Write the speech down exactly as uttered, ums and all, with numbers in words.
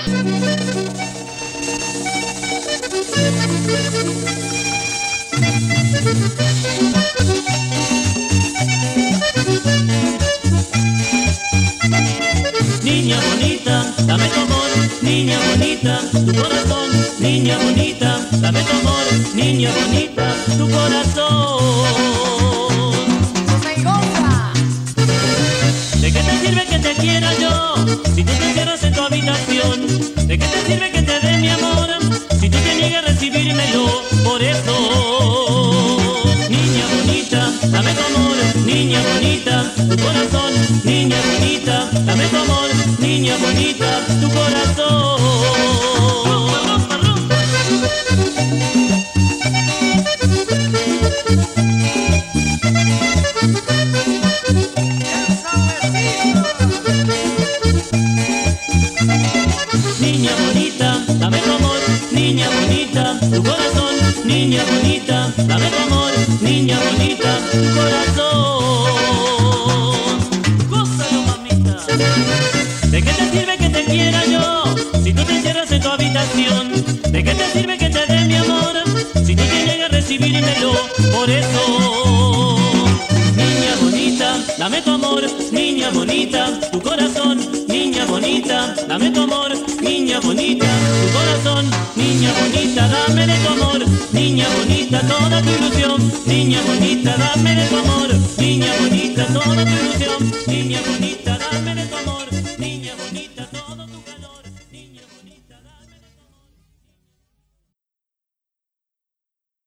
Niña bonita, dame tu amor, niña bonita, tu corazón, niña bonita, dame tu amor, niña bonita, tu corazón. ¡Me goza! ¿De qué te sirve que te quiera yo si tú te encierras en tu habitación? ¿De qué te sirve que te dé mi amor si tú te niegas a recibírmelo? Por eso, niña bonita, dame tu amor, niña bonita, tu corazón, niña bonita, dame tu amor, niña bonita, tu corazón. Niña bonita, dame tu amor, niña bonita, tu corazón, niña bonita, dame tu amor, niña bonita, tu corazón. Gózalo, mamita. ¿De qué te sirve que te quiera yo si tú te encierras en tu habitación? ¿De qué te sirve que te dé mi amor si tú te niegas a recibírmelo? Por eso, niña bonita, dame tu amor, niña bonita, tu corazón, niña bonita, dame tu amor, niña bonita, tu corazón, niña bonita, dame de tu amor, niña bonita, toda tu ilusión, niña bonita, dame de tu amor, niña bonita, toda tu ilusión, niña bonita.